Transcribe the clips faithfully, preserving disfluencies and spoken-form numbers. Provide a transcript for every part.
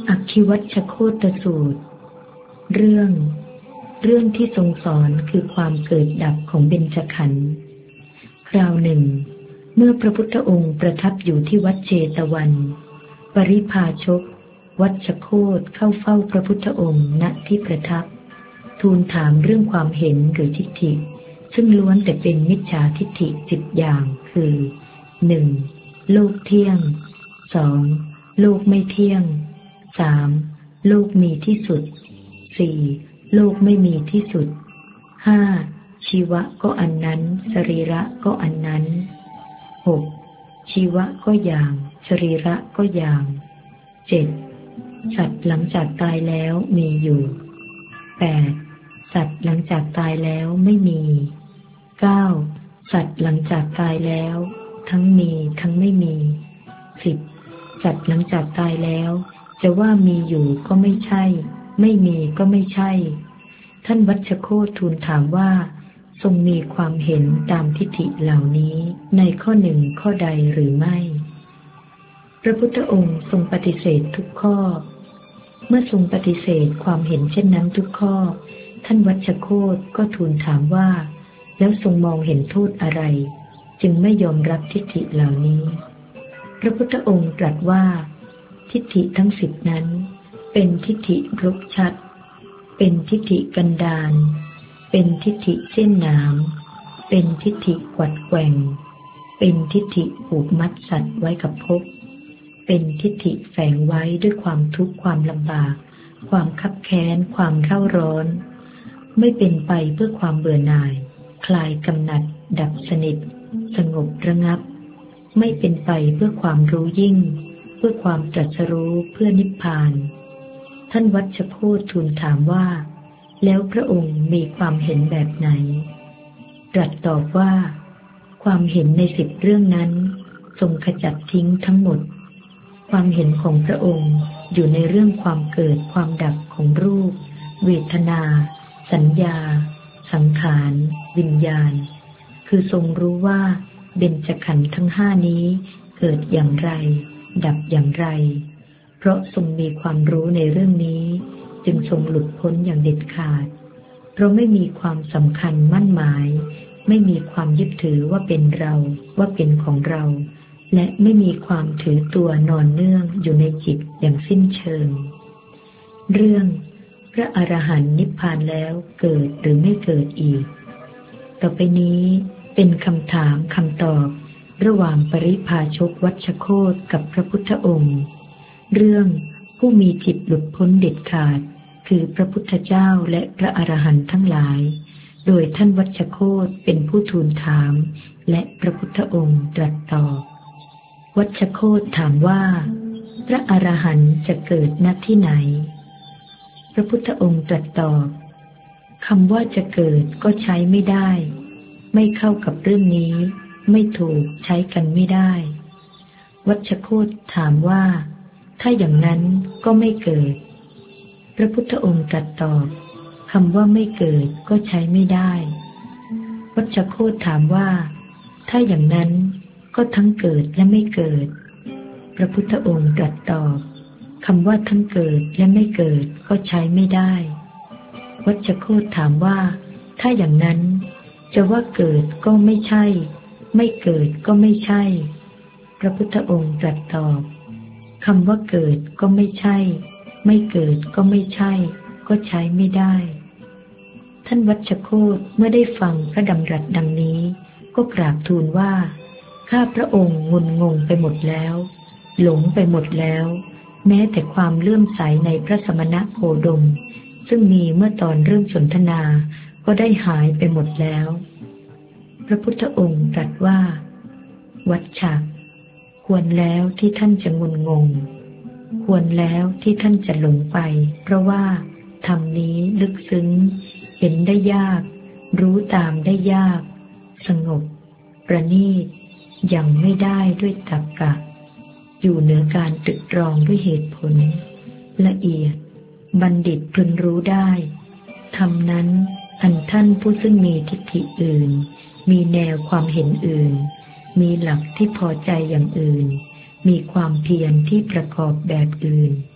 อคิวัชชโคตสูตรเรื่องเรื่องที่ทรงสอนคือความเกิดดับของเบญจขันธ์คราวหนึ่งเมื่อพระพุทธองค์ประทับอยู่ที่วัดเชตวันปริพาชกวัชโคตเข้าเฝ้าพระพุทธองค์ณที่ประทับทูลถามเรื่องความเห็นหรือทิฏฐิซึ่งล้วนแต่เป็นมิจฉาทิฏฐิสิบอย่างคือหนึ่งโลกเที่ยงสองโลกไม่เที่ยงสามโลกมีที่สุดสี่โลกไม่มีที่สุดห้าชีวะก็อันนั้นสรีระก็อันนั้นหกชีวะก็อย่างสรีระก็อย่างเจ็ดสัตว์หลังจากตายแล้วมีอยู่แปดสัตว์หลังจากตายแล้วไม่มีเก้าสัตว์หลังจากตายแล้วทั้งมีทั้งไม่มีสิบสัตว์หลังจากตายแล้วจะว่ามีอยู่ก็ไม่ใช่ไม่มีก็ไม่ใช่ท่านวัชโคตทูลถามว่าทรงมีความเห็นตามทิฏฐิเหล่านี้ในข้อหนึ่งข้อใดหรือไม่พระพุทธองค์ทรงปฏิเสธทุกข้อเมื่อทรงปฏิเสธความเห็นเช่นนั้นทุกข้อท่านวัชโคตก็ทูลถามว่าแล้วทรงมองเห็นโทษอะไรจึงไม่ยอมรับทิฏฐิเหล่านี้พระพุทธองค์ตรัสว่าทิฏฐิทั้งสิบนั้นเป็นทิฏฐิรุกชัดเป็นทิฏฐิกันดารเป็นทิฏฐิเส้นหนามเป็นทิฏฐิกวัดแกว่งเป็นทิฏฐิผูกมัดสัตว์ไว้กับภพเป็นทิฏฐิแฝงไว้ด้วยความทุกข์ความลำบากความคับแค้นความเร่าร้อนไม่เป็นไปเพื่อความเบื่อหน่ายคลายกำหนัดดับสนิทสงบระงับไม่เป็นไปเพื่อความรู้ยิ่งเพื่อความตรัสรู้เพื่อนิพพานท่านวัชโคตทูลถามว่าแล้วพระองค์มีความเห็นแบบไหนตรัสตอบว่าความเห็นในสิบเรื่องนั้นทรงขจัดทิ้งทั้งหมดความเห็นของพระองค์อยู่ในเรื่องความเกิดความดับของรูปเวทนาสัญญาสังขารวิญญาณคือทรงรู้ว่าเบญจขันธ์ทั้งห้านี้เกิดอย่างไรดับอย่างไรเพราะทรงมีความรู้ในเรื่องนี้จึงทรงหลุดพ้นอย่างเด็ดขาดเพราะไม่มีความสำคัญมั่นหมายไม่มีความยึดถือว่าเป็นเราว่าเป็นของเราและไม่มีความถือตัวนอนเนื่องอยู่ในจิตอย่างสิ้นเชิงเรื่องพระอรหันต์นิพพานแล้วเกิดหรือไม่เกิดอีกต่อไปนี้เป็นคำถามคำตอบระหว่างปริพาชกวัชโคตกับพระพุทธองค์เรื่องผู้มีจิตหลุดพ้นเด็ดขาดคือพระพุทธเจ้าและพระอรหันต์ทั้งหลายโดยท่านวัชโคตเป็นผู้ทูลถามและพระพุทธองค์ตรัสตอบวัชโคตถามว่าพระอรหันต์จะเกิดณที่ไหนพระพุทธองค์ตรัสตอบคำว่าจะเกิดก็ใช้ไม่ได้ไม่เข้ากับเรื่องนี้ไม่ถูกใช้กันไม่ได้วัชโคตถามว่าถ้าอย่างนั้นก็ไม่เกิดพระพุทธองค์ตรัสตอบคำว่าไม่เกิดก็ใช้ไม่ได้วัชโคตถามว่าถ้าอย่างนั้นก็ทั้งเกิดและไม่เกิดพระพุทธองค์ตรัสตอบคำว่าทั้งเกิดและไม่เกิดก็ใช้ไม่ได้วัชโคตถามว่าถ้าอย่างนั้นจะว่าเกิดก็ไม่ใช่ไม่เกิดก็ไม่ใช่พระพุทธองค์ตรัสตอบคำว่าเกิดก็ไม่ใช่ไม่เกิดก็ไม่ใช่ก็ใช้ไม่ได้ท่านวัชโคตเมื่อได้ฟังพระดำรัสดังนี้ก็กราบทูลว่าข้าพระองค์งุนงงไปหมดแล้วหลงไปหมดแล้วแม้แต่ความเลื่อมใสในพระสมณโคดมซึ่งมีเมื่อตอนเริ่มสนทนาก็ได้หายไปหมดแล้วพระพุทธองค์ตรัสว่าวัชชะควรแล้วที่ท่านจะงุนงงควรแล้วที่ท่านจะหลงไปเพราะว่าธรรมนี้ลึกซึ้งเห็นได้ยากรู้ตามได้ยากสงบประณีตยังไม่ได้ด้วยตรรกะอยู่เหนือการตรึกตรองด้วยเหตุผลละเอียดบัณฑิตพึงรู้ได้ธรรมนั้นอันท่านผู้ซึ่งมีทิฏฐิอื่นมีแนวความเห็นอื่นมีหลักที่พอใจอย่างอื่นมีความเพียรที่ประกอบแบบอื่น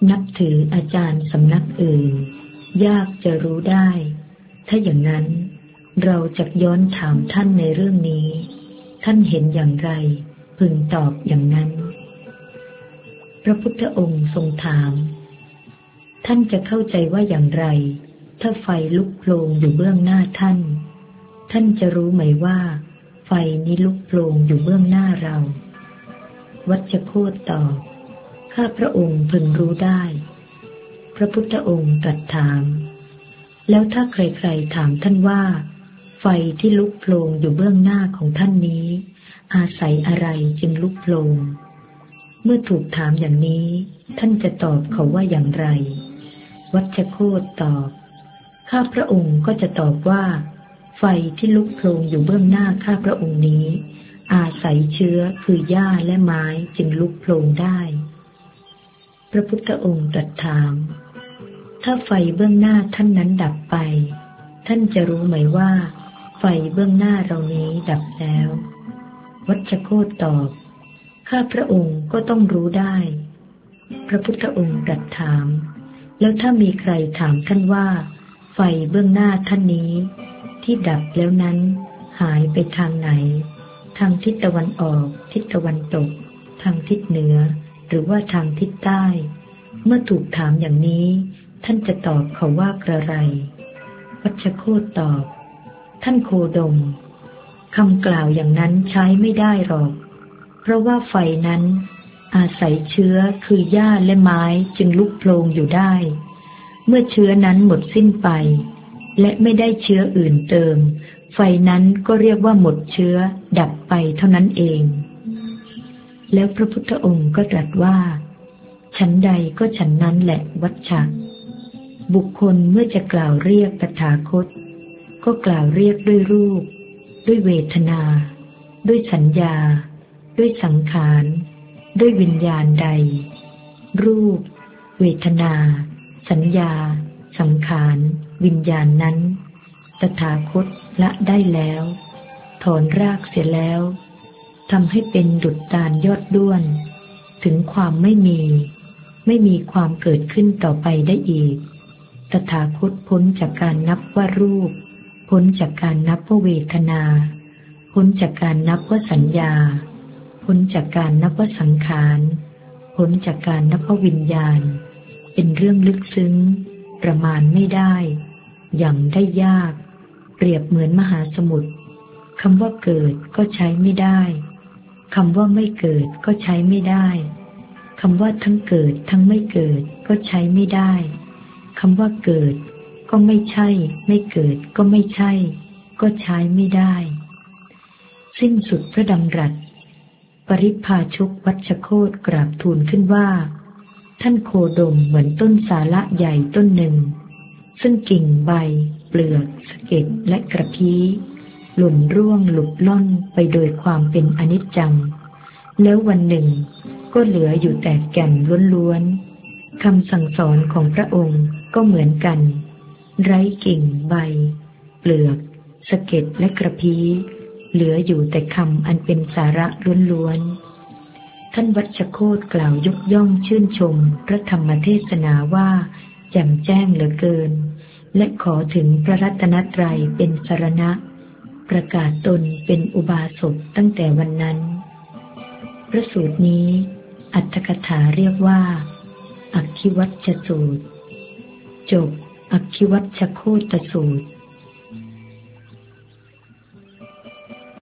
นับถืออาจารย์สำนักอื่นยากจะรู้ได้ถ้าอย่างนั้นเราจะย้อนถามท่านในเรื่องนี้ท่านเห็นอย่างไรพึงตอบอย่างนั้นพระพุทธองค์ทรงถามท่านจะเข้าใจว่าอย่างไรถ้าไฟลุกโผล่อยู่เบื้องหน้าท่านท่านจะรู้ไหมว่าไฟนี้ลุกโผล่อยู่เบื้องหน้าเราวัชโคตตอบข้าพระองค์พึงรู้ได้พระพุทธองค์ตรัสถามแล้วถ้าใครๆถามท่านว่าไฟที่ลุกโผล่อยู่เบื้องหน้าของท่านนี้อาศัยอะไรจึงลุกโผล่เมื่อถูกถามอย่างนี้ท่านจะตอบเขาว่าอย่างไรวัชโคตตอบข้าพระองค์ก็จะตอบว่าไฟที่ลุกโผล่อยู่เบื้องหน้าข้าพระองค์นี้อาศัยเชื้อคือหญ้าและไม้จึงลุกโผล่ได้พระพุทธองค์ตรัสถามถ้าไฟเบื้องหน้าท่านนั้นดับไปท่านจะรู้ไหมว่าไฟเบื้องหน้าเรานี้ดับแล้ววัชโคตตอบข้าพระองค์ก็ต้องรู้ได้พระพุทธองค์ตรัสถามแล้วถ้ามีใครถามท่านว่าไฟเบื้องหน้าท่านนี้ที่ดับแล้วนั้นหายไปทางไหนทางทิศตะวันออกทิศตะวันตกทางทิศเหนือหรือว่าทางทิศใต้เมื่อถูกถามอย่างนี้ท่านจะตอบเขาว่ากระไรวัชโคตตอบท่านโคดมคำกล่าวอย่างนั้นใช้ไม่ได้หรอกเพราะว่าไฟนั้นอาศัยเชื้อคือหญ้าและไม้จึงลุกโผล่อยู่ได้เมื่อเชื้อนั้นหมดสิ้นไปและไม่ได้เชื้ออื่นเติมไฟนั้นก็เรียกว่าหมดเชื้อดับไปเท่านั้นเองแล้วพระพุทธองค์ก็ตรัสว่าฉันใดก็ฉันนั้นแหละวัชชะบุคคลเมื่อจะกล่าวเรียกตถาคตก็กล่าวเรียกด้วยรูปด้วยเวทนาด้วยสัญญาด้วยสังขารด้วยวิญญาณใดรูปเวทนาสัญญาสังขารวิญญาณนั้นตถาคตละได้แล้วถอนรากเสียแล้วทำให้เป็นดุจตาลยอดด้วนถึงความไม่มีไม่มีความเกิดขึ้นต่อไปได้อีกตถาคตพ้นจากการนับว่ารูปพ้นจากการนับว่าเวทนาพ้นจากการนับว่าสัญญาพ้นจากการนับว่าสังขารพ้นจากการนับว่าวิญญาณเป็นเรื่องลึกซึ้งประมาณไม่ได้อย่างได้ยากเปรียบเหมือนมหาสมุทรคำว่าเกิดก็ใช้ไม่ได้คำว่าไม่เกิดก็ใช้ไม่ได้คำว่าทั้งเกิดทั้งไม่เกิดก็ใช้ไม่ได้คำว่าเกิดก็ไม่ใช่ไม่เกิดก็ไม่ใช่ก็ใช้ไม่ได้สิ้นสุดพระดำรัสปริพาชกวัชโคตกราบทูลขึ้นว่าท่านโคดมเหมือนต้นสาละใหญ่ต้นหนึ่งซึ่งกิ่งใบเปลือกสะเก็ดและกระพี้หล่นร่วงหลุดล่อนไปโดยความเป็นอนิจจังแล้ววันหนึ่งก็เหลืออยู่แต่แก่นล้วนๆคำสั่งสอนของพระองค์ก็เหมือนกันไร้กิ่งใบเปลือกสะเก็ดและกระพี้เหลืออยู่แต่คำอันเป็นสาระล้วนๆท่านวัชโคตกล่าวยกย่องชื่นชมพระธรรมเทศนาว่าแจ่มแจ้งเหลือเกินและขอถึงพระรัตนตรัยเป็นสรณะประกาศตนเป็นอุบาสกตั้งแต่วันนั้นพระสูตรนี้อรรถกถาเรียกว่าอัคคิวัชสูตรจบอัคคิวัชโคตสูตร